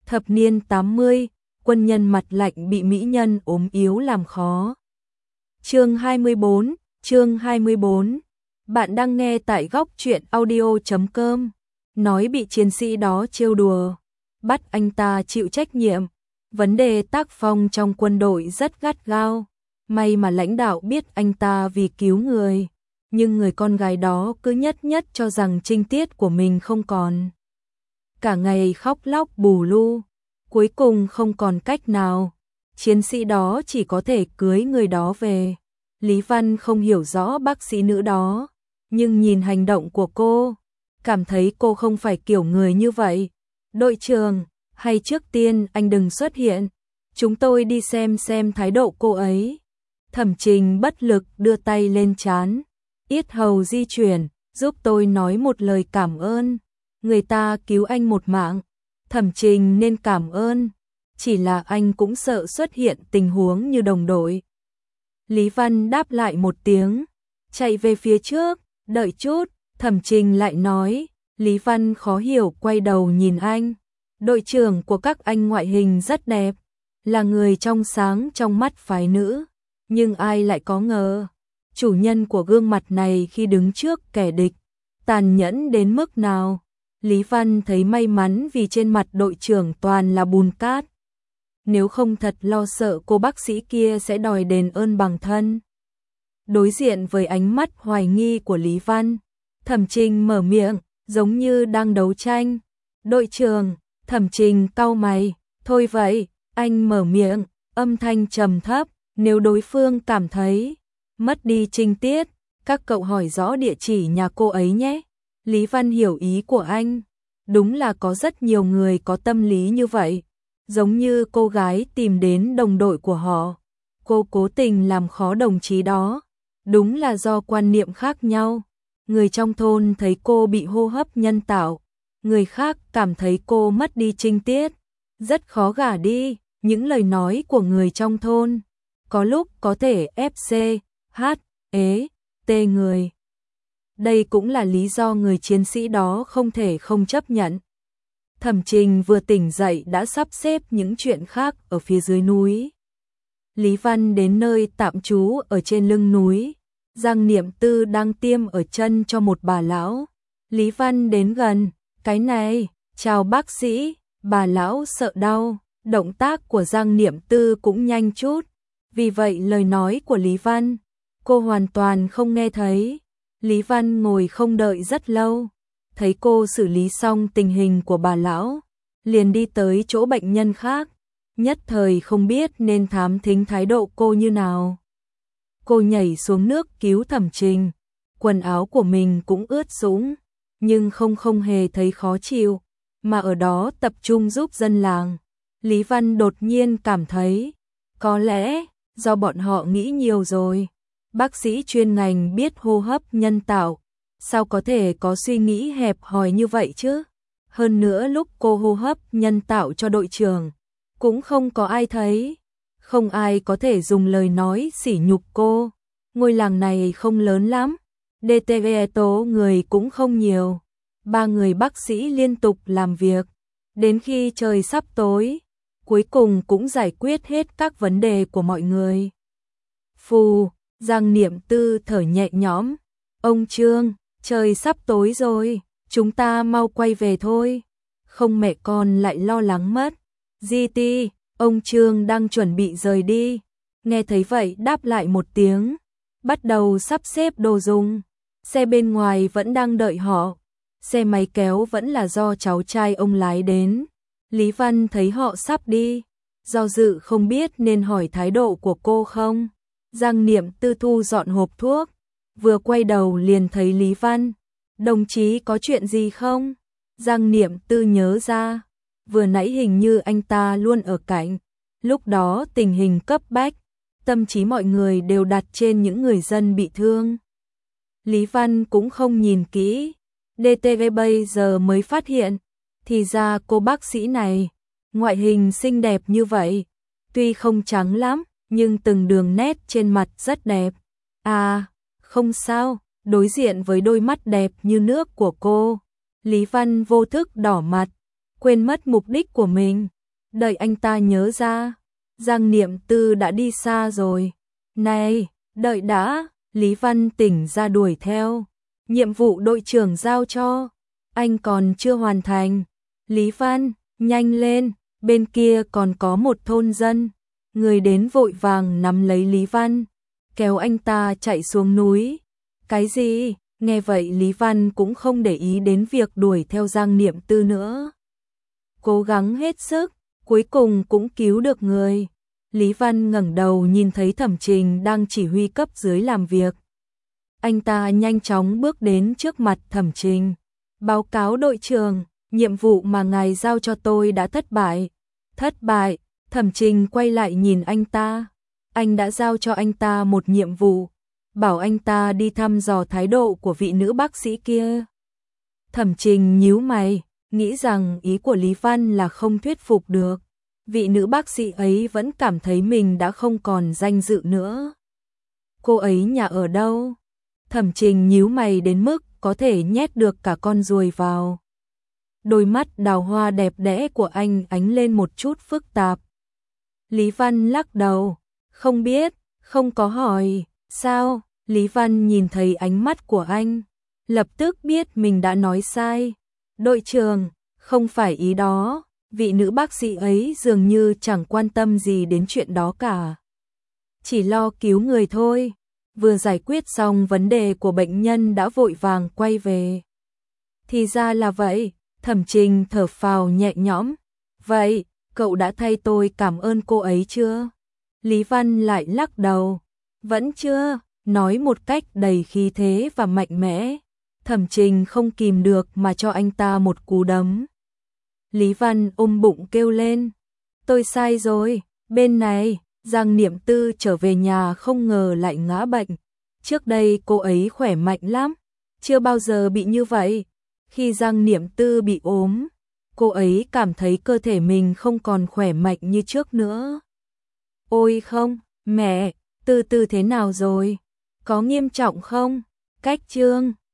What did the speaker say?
Thập niên 80, quân nhân mặt lạnh bị mỹ nhân ốm yếu làm khó. Chương 24. Bạn đang nghe tại góc truyện audio.com. Nói bị chiến sĩ đó trêu đùa, bắt anh ta chịu trách nhiệm. Vấn đề tác phong trong quân đội rất gắt gao. May mà lãnh đạo biết anh ta vì cứu người, nhưng người con gái đó cứ nhất cho rằng trinh tiết của mình không còn. Cả ngày khóc lóc bù lu, cuối cùng không còn cách nào, chiến sĩ đó chỉ có thể cưới người đó về. Lý Văn không hiểu rõ bác sĩ nữ đó, nhưng nhìn hành động của cô, cảm thấy cô không phải kiểu người như vậy. Đội trưởng, hay trước tiên anh đừng xuất hiện, chúng tôi đi xem thái độ cô ấy. Thẩm Trình bất lực đưa tay lên trán, yết hầu di chuyển, giúp tôi nói một lời cảm ơn. Người ta cứu anh một mạng, Thẩm Trình nên cảm ơn, chỉ là anh cũng sợ xuất hiện tình huống như đồng đội. Lý Văn đáp lại một tiếng, chạy về phía trước, đợi chút, Thẩm Trình lại nói. Lý Văn khó hiểu quay đầu nhìn anh. Đội trưởng của các anh ngoại hình rất đẹp, là người trong sáng trong mắt phái nữ, nhưng ai lại có ngờ, chủ nhân của gương mặt này khi đứng trước kẻ địch, tàn nhẫn đến mức nào. Lý Văn thấy may mắn vì trên mặt đội trưởng toàn là bùn cát. Nếu không thật lo sợ cô bác sĩ kia sẽ đòi đền ơn bằng thân. Đối diện với ánh mắt hoài nghi của Lý Văn, Thẩm Trình mở miệng, giống như đang đấu tranh. Đội trưởng, Thẩm Trình cau mày, thôi vậy, anh mở miệng, âm thanh trầm thấp, nếu đối phương cảm thấy mất đi trinh tiết, các cậu hỏi rõ địa chỉ nhà cô ấy nhé. Lý Văn hiểu ý của anh, đúng là có rất nhiều người có tâm lý như vậy, giống như cô gái tìm đến đồng đội của họ, cô cố tình làm khó đồng chí đó, đúng là do quan niệm khác nhau. Người trong thôn thấy cô bị hô hấp nhân tạo, người khác cảm thấy cô mất đi trinh tiết, rất khó gả đi. Những lời nói của người trong thôn có lúc có thể FC, T người. Đây cũng là lý do người chiến sĩ đó không thể không chấp nhận. Thẩm Trình vừa tỉnh dậy đã sắp xếp những chuyện khác ở phía dưới núi. Lý Văn đến nơi tạm trú ở trên lưng núi. Giang Niệm Tư đang tiêm ở chân cho một bà lão. Lý Văn đến gần, cái này, chào bác sĩ. Bà lão sợ đau, động tác của Giang Niệm Tư cũng nhanh chút, vì vậy lời nói của Lý Văn, cô hoàn toàn không nghe thấy. Lý Văn ngồi không đợi rất lâu, thấy cô xử lý xong tình hình của bà lão, liền đi tới chỗ bệnh nhân khác, nhất thời không biết nên thám thính thái độ cô như nào. Cô nhảy xuống nước cứu Thẩm Trình, quần áo của mình cũng ướt sũng, nhưng không hề thấy khó chịu, mà ở đó tập trung giúp dân làng. Lý Văn đột nhiên cảm thấy, có lẽ do bọn họ nghĩ nhiều rồi. Bác sĩ chuyên ngành biết hô hấp nhân tạo, sao có thể có suy nghĩ hẹp hòi như vậy chứ? Hơn nữa lúc cô hô hấp nhân tạo cho đội trưởng, cũng không có ai thấy. Không ai có thể dùng lời nói sỉ nhục cô. Ngôi làng này không lớn lắm, DTV tố người cũng không nhiều. 3 người bác sĩ liên tục làm việc, đến khi trời sắp tối, cuối cùng cũng giải quyết hết các vấn đề của mọi người. Phù, Giang Niệm Tư thở nhẹ nhõm. Ông Trương, trời sắp tối rồi, chúng ta mau quay về thôi. Không mẹ con lại lo lắng mất. GT, ông Trương đang chuẩn bị rời đi. Nghe thấy vậy đáp lại một tiếng, bắt đầu sắp xếp đồ dùng. Xe bên ngoài vẫn đang đợi họ. Xe máy kéo vẫn là do cháu trai ông lái đến. Lý Văn thấy họ sắp đi, do dự không biết nên hỏi thái độ của cô không. Giang Niệm Tư thu dọn hộp thuốc, vừa quay đầu liền thấy Lý Văn. Đồng chí có chuyện gì không? Giang Niệm Tư nhớ ra, vừa nãy hình như anh ta luôn ở cạnh. Lúc đó tình hình cấp bách, tâm trí mọi người đều đặt trên những người dân bị thương. Lý Văn cũng không nhìn kỹ, DTV bây giờ mới phát hiện, thì ra cô bác sĩ này, ngoại hình xinh đẹp như vậy, tuy không trắng lắm, nhưng từng đường nét trên mặt rất đẹp. À, không sao, đối diện với đôi mắt đẹp như nước của cô, Lý Văn vô thức đỏ mặt, quên mất mục đích của mình. Đợi anh ta nhớ ra, Giang Niệm Tư đã đi xa rồi. Này, đợi đã, Lý Văn tỉnh ra đuổi theo. Nhiệm vụ đội trưởng giao cho, anh còn chưa hoàn thành. Lý Văn, nhanh lên, bên kia còn có một thôn dân. Người đến vội vàng nắm lấy Lý Văn, kéo anh ta chạy xuống núi. Cái gì? Nghe vậy Lý Văn cũng không để ý đến việc đuổi theo Giang Niệm Tư nữa. Cố gắng hết sức, cuối cùng cũng cứu được người. Lý Văn ngẩng đầu nhìn thấy Thẩm Trình đang chỉ huy cấp dưới làm việc. Anh ta nhanh chóng bước đến trước mặt Thẩm Trình. Báo cáo đội trưởng, nhiệm vụ mà ngài giao cho tôi đã thất bại. Thất bại? Thẩm Trình quay lại nhìn anh ta. Anh đã giao cho anh ta một nhiệm vụ, bảo anh ta đi thăm dò thái độ của vị nữ bác sĩ kia. Thẩm Trình nhíu mày, nghĩ rằng ý của Lý Văn là không thuyết phục được. Vị nữ bác sĩ ấy vẫn cảm thấy mình đã không còn danh dự nữa. Cô ấy nhà ở đâu? Thẩm Trình nhíu mày đến mức có thể nhét được cả con ruồi vào. Đôi mắt đào hoa đẹp đẽ của anh ánh lên một chút phức tạp. Lý Văn lắc đầu, không biết, không có hỏi. Sao? Lý Văn nhìn thấy ánh mắt của anh, lập tức biết mình đã nói sai. Đội trưởng, không phải ý đó. Vị nữ bác sĩ ấy dường như chẳng quan tâm gì đến chuyện đó cả. Chỉ lo cứu người thôi. Vừa giải quyết xong vấn đề của bệnh nhân đã vội vàng quay về. Thì ra là vậy, Thẩm Trình thở phào nhẹ nhõm. Vậy, cậu đã thay tôi cảm ơn cô ấy chưa? Lý Văn lại lắc đầu. Vẫn chưa, nói một cách đầy khí thế và mạnh mẽ. Thẩm Trình không kìm được mà cho anh ta một cú đấm. Lý Văn ôm bụng kêu lên. Tôi sai rồi, bên này, Giang Niệm Tư trở về nhà không ngờ lại ngã bệnh. Trước đây cô ấy khỏe mạnh lắm, chưa bao giờ bị như vậy. Khi Giang Niệm Tư bị ốm, cô ấy cảm thấy cơ thể mình không còn khỏe mạnh như trước nữa. Ôi không, mẹ, Tư Tư thế nào rồi? Có nghiêm trọng không? Cách Trương